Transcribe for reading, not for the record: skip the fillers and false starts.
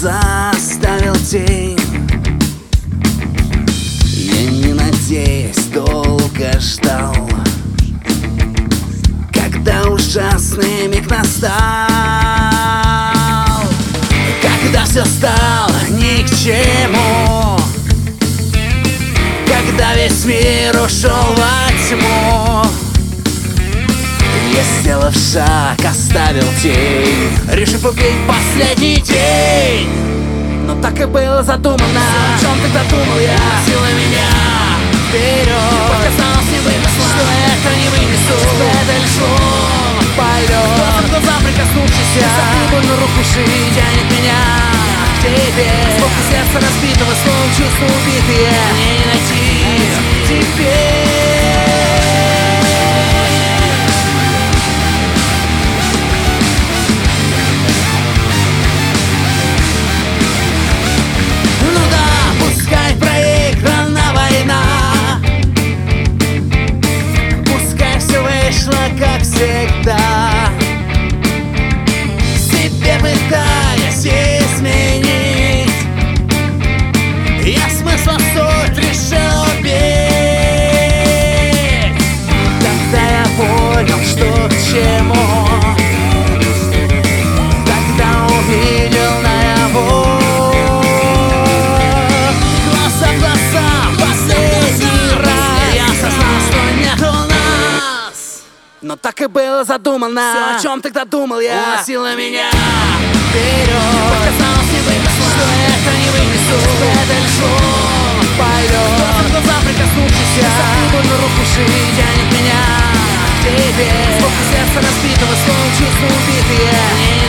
глаза оставил тень. Я, не надеясь, долго ждал, когда ужасный миг настал, когда все стало ни к чему, когда весь мир ушел во тьму. Я, сделав шаг, оставил тень, решив убить последний день. Но так и было задумано. О чем тогда думал я? Сила меня вперед. Показалось невыносимо, что это не вынесу, что это лишь сон пойдет. Глаза в глаза прикоснувшись, я больно руку шире тянет меня к тебе. Звуки сердца разбитого, словом чувства убитые, мне не найти теперь. Как всегда, себе пытаясь изменить, я смысла суть решил убить. Когда я понял, что к чему, тогда увидел наяву глаз в глаза последний раз. Я осознал, что нету нас. Но так и было задумано. Все, о чем тогда думал я, уносило меня вперед. Показалось невыносимо, что это не вынесу, что это лишь сон пойдет. Глаза в глаза прикоснувшись, я больно руку шире тянет меня к тебе. Звуки сердца разбитого, словом чувства убитые,